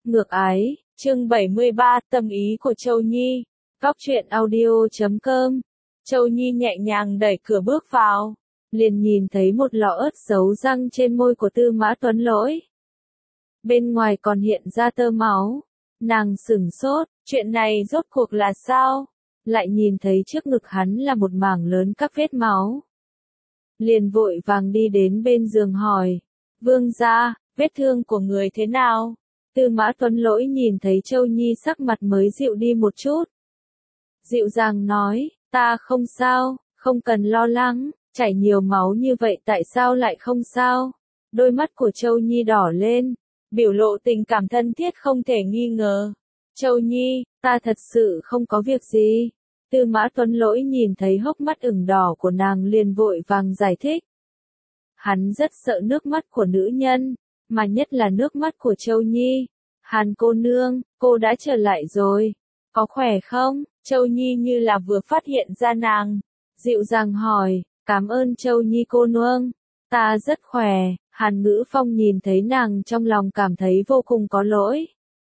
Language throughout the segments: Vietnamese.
Ngược ái, chương 73, tâm ý của Châu Nhi. Góc truyện audio.com. Châu Nhi nhẹ nhàng đẩy cửa bước vào, liền nhìn thấy một lọ ớt dấu răng trên môi của Tư Mã Tuấn Lỗi. Bên ngoài còn hiện ra tơ máu. Nàng sửng sốt, chuyện này rốt cuộc là sao? Lại nhìn thấy trước ngực hắn là một mảng lớn các vết máu. Liền vội vàng đi đến bên giường hỏi, Vương gia, vết thương của người thế nào? Tư Mã Tuấn Lỗi nhìn thấy Châu Nhi sắc mặt mới dịu đi một chút. Dịu dàng nói, ta không sao, không cần lo lắng, chảy nhiều máu như vậy tại sao lại không sao? Đôi mắt của Châu Nhi đỏ lên, biểu lộ tình cảm thân thiết không thể nghi ngờ. Châu Nhi, ta thật sự không có việc gì. Tư Mã Tuấn Lỗi nhìn thấy hốc mắt ửng đỏ của nàng liền vội vàng giải thích. Hắn rất sợ nước mắt của nữ nhân, mà nhất là nước mắt của Châu Nhi. Hàn cô nương, cô đã trở lại rồi, có khỏe không? Châu Nhi như là vừa phát hiện ra nàng, dịu dàng hỏi, cảm ơn Châu Nhi cô nương, ta rất khỏe. Hàn Ngữ Phong nhìn thấy nàng trong lòng cảm thấy vô cùng có lỗi.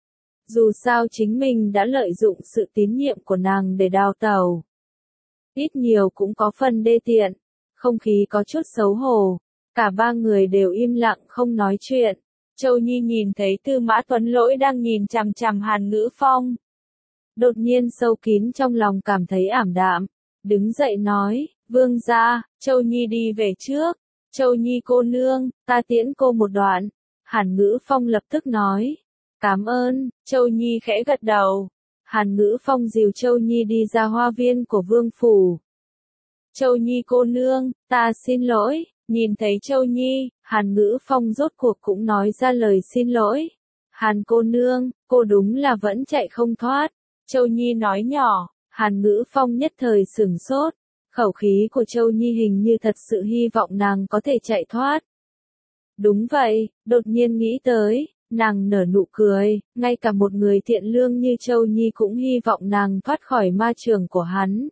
Dù sao chính mình đã lợi dụng sự tín nhiệm của nàng để đào tẩu. Ít nhiều cũng có phần đê tiện, không khí có chút xấu hổ, cả ba người đều im lặng không nói chuyện. Châu Nhi nhìn thấy Tư Mã Tuấn Lỗi đang nhìn chằm chằm Hàn Ngữ Phong. Đột nhiên sâu kín trong lòng cảm thấy ảm đạm, đứng dậy nói, Vương gia, Châu Nhi đi về trước. Châu Nhi cô nương, ta tiễn cô một đoạn. Hàn Ngữ Phong lập tức nói, cảm ơn. Châu Nhi khẽ gật đầu. Hàn Ngữ Phong dìu Châu Nhi đi ra hoa viên của vương phủ. Châu Nhi cô nương, ta xin lỗi. Nhìn thấy Châu Nhi, Hàn Ngữ Phong rốt cuộc cũng nói ra lời xin lỗi. Hàn cô nương, cô đúng là vẫn chạy không thoát. Châu Nhi nói nhỏ. Hàn Ngữ Phong nhất thời sửng sốt. Khẩu khí của Châu Nhi hình như thật sự hy vọng nàng có thể chạy thoát. Đúng vậy, đột nhiên nghĩ tới, nàng nở nụ cười, ngay cả một người thiện lương như Châu Nhi cũng hy vọng nàng thoát khỏi ma trường của hắn.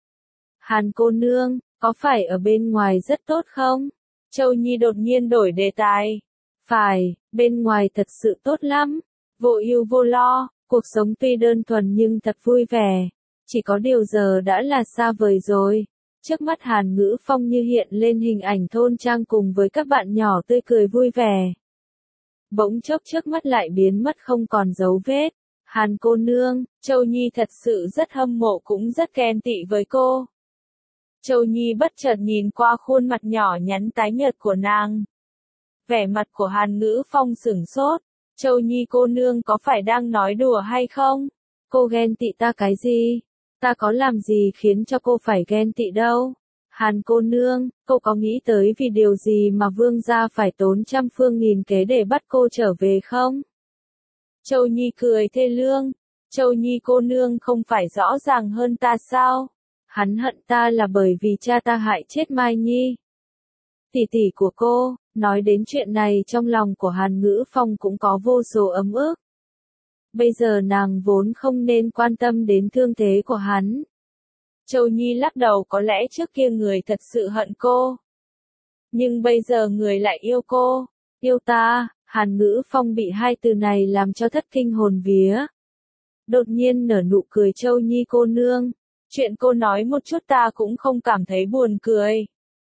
Hàn cô nương, có phải ở bên ngoài rất tốt không? Châu Nhi đột nhiên đổi đề tài. Phải, bên ngoài thật sự tốt lắm, vô ưu vô lo, cuộc sống tuy đơn thuần nhưng thật vui vẻ. Chỉ có điều giờ đã là xa vời rồi. Trước mắt Hàn Ngữ Phong như hiện lên hình ảnh thôn trang cùng với các bạn nhỏ tươi cười vui vẻ. Bỗng chốc trước mắt lại biến mất không còn dấu vết. Hàn cô nương, Châu Nhi thật sự rất hâm mộ cũng rất ghen tị với cô. Châu Nhi bất chợt nhìn qua khuôn mặt nhỏ nhắn tái nhợt của nàng. Vẻ mặt của Hàn Ngữ Phong sửng sốt. Châu Nhi cô nương có phải đang nói đùa hay không? Cô ghen tị ta cái gì? Ta có làm gì khiến cho cô phải ghen tị đâu? Hàn cô nương, cô có nghĩ tới vì điều gì mà vương gia phải tốn trăm phương nghìn kế để bắt cô trở về không? Châu Nhi cười thê lương. Châu Nhi cô nương không phải rõ ràng hơn ta sao? Hắn hận ta là bởi vì cha ta hại chết Mai Nhi. Tỷ tỷ của cô, nói đến chuyện này trong lòng của Hàn Ngữ Phong cũng có vô số ấm ức. Bây giờ nàng vốn không nên quan tâm đến thương thế của hắn. Châu Nhi lắc đầu, có lẽ trước kia người thật sự hận cô. Nhưng bây giờ người lại yêu cô. Yêu ta. Hàn Ngữ Phong bị hai từ này làm cho thất kinh hồn vía. Đột nhiên nở nụ cười, Châu Nhi cô nương. Chuyện cô nói một chút ta cũng không cảm thấy buồn cười.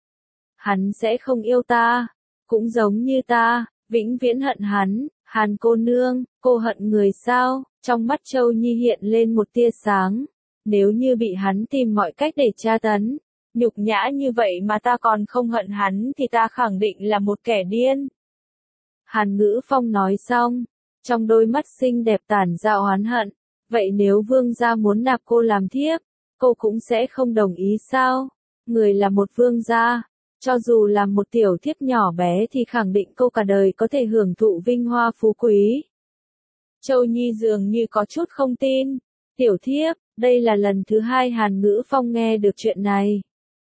Hắn sẽ không yêu ta. Cũng giống như ta, vĩnh viễn hận hắn. Hàn cô nương, cô hận người sao? Trong mắt Châu Nhi hiện lên một tia sáng. Nếu như bị hắn tìm mọi cách để tra tấn, nhục nhã như vậy mà ta còn không hận hắn thì ta khẳng định là một kẻ điên. Hàn Ngữ Phong nói xong, trong đôi mắt xinh đẹp tản ra oán hận. Vậy nếu vương gia muốn nạp cô làm thiếp, cô cũng sẽ không đồng ý sao? Người là một vương gia. Cho dù là một tiểu thiếp nhỏ bé thì khẳng định cô cả đời có thể hưởng thụ vinh hoa phú quý. Châu Nhi dường như có chút không tin. Tiểu thiếp, đây là lần thứ hai Hàn Ngữ Phong nghe được chuyện này.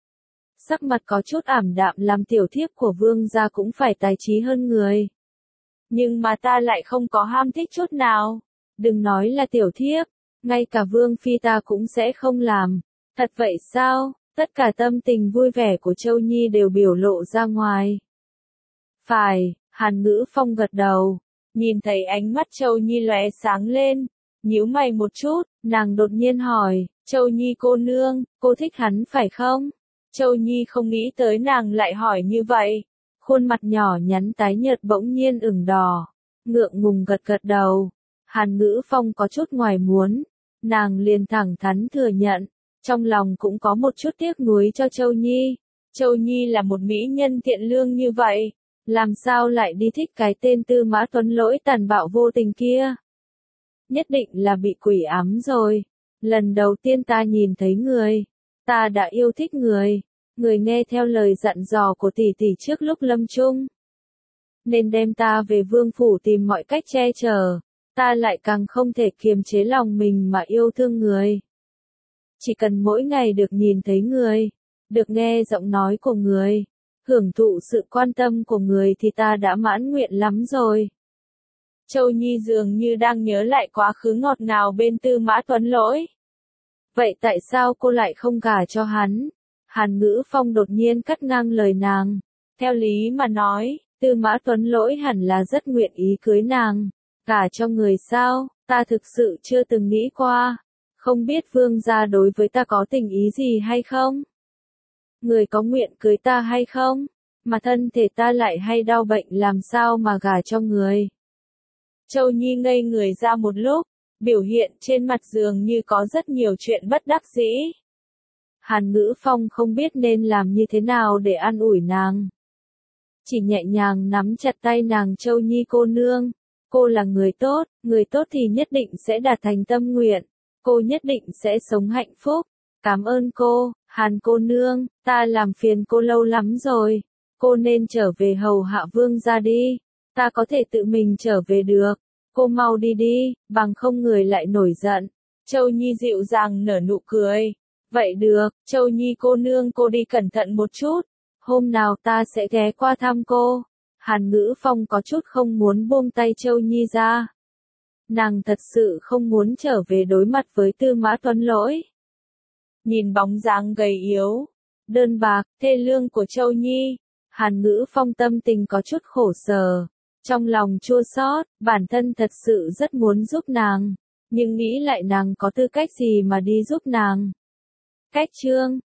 Sắc mặt có chút ảm đạm, làm tiểu thiếp của vương gia cũng phải tài trí hơn người. Nhưng mà ta lại không có ham thích chút nào. Đừng nói là tiểu thiếp, ngay cả vương phi ta cũng sẽ không làm. Thật vậy sao? Tất cả tâm tình vui vẻ của Châu Nhi đều biểu lộ ra ngoài. Phải, Hàn Ngữ Phong gật đầu. Nhìn thấy ánh mắt Châu Nhi lóe sáng lên, nhíu mày một chút, nàng đột nhiên hỏi, Châu Nhi cô nương, cô thích hắn phải không? Châu Nhi không nghĩ tới nàng lại hỏi như vậy. Khuôn mặt nhỏ nhắn tái nhợt bỗng nhiên ửng đỏ, ngượng ngùng gật gật đầu. Hàn Ngữ Phong có chút ngoài muốn, nàng liền thẳng thắn thừa nhận, trong lòng cũng có một chút tiếc nuối cho Châu Nhi. Châu Nhi là một mỹ nhân thiện lương như vậy, làm sao lại đi thích cái tên Tư Mã Tuấn Lỗi tàn bạo vô tình kia? Nhất định là bị quỷ ám rồi. Lần đầu tiên ta nhìn thấy người, ta đã yêu thích người. Người nghe theo lời dặn dò của tỷ tỷ trước lúc lâm chung, nên đem ta về vương phủ tìm mọi cách che chở. Ta lại càng không thể kiềm chế lòng mình mà yêu thương người. Chỉ cần mỗi ngày được nhìn thấy người, được nghe giọng nói của người, hưởng thụ sự quan tâm của người thì ta đã mãn nguyện lắm rồi. Châu Nhi dường như đang nhớ lại quá khứ ngọt ngào bên Tư Mã Tuấn Lỗi. Vậy tại sao cô lại không gả cho hắn? Hàn Ngữ Phong đột nhiên cắt ngang lời nàng. Theo lý mà nói, Tư Mã Tuấn Lỗi hẳn là rất nguyện ý cưới nàng. Gả cho người sao, ta thực sự chưa từng nghĩ qua. Không biết vương gia đối với ta có tình ý gì hay không? Người có nguyện cưới ta hay không? Mà thân thể ta lại hay đau bệnh làm sao mà gả cho người? Châu Nhi ngây người ra một lúc, biểu hiện trên mặt dường như có rất nhiều chuyện bất đắc dĩ. Hàn Ngữ Phong không biết nên làm như thế nào để an ủi nàng. Chỉ nhẹ nhàng nắm chặt tay nàng, Châu Nhi cô nương. Cô là người tốt thì nhất định sẽ đạt thành tâm nguyện. Cô nhất định sẽ sống hạnh phúc. Cảm ơn cô, Hàn cô nương, ta làm phiền cô lâu lắm rồi. Cô nên trở về hầu hạ vương gia đi. Ta có thể tự mình trở về được. Cô mau đi đi, bằng không người lại nổi giận. Châu Nhi dịu dàng nở nụ cười. Vậy được, Châu Nhi cô nương cô đi cẩn thận một chút. Hôm nào ta sẽ ghé qua thăm cô. Hàn Ngữ Phong có chút không muốn buông tay Châu Nhi ra. Nàng thật sự không muốn trở về đối mặt với Tư Mã Tuấn Lỗi. Nhìn bóng dáng gầy yếu, đơn bạc, thê lương của Châu Nhi, Hàn Ngữ Phong tâm tình có chút khổ sở. Trong lòng chua xót, bản thân thật sự rất muốn giúp nàng, nhưng nghĩ lại nàng có tư cách gì mà đi giúp nàng. Cách chương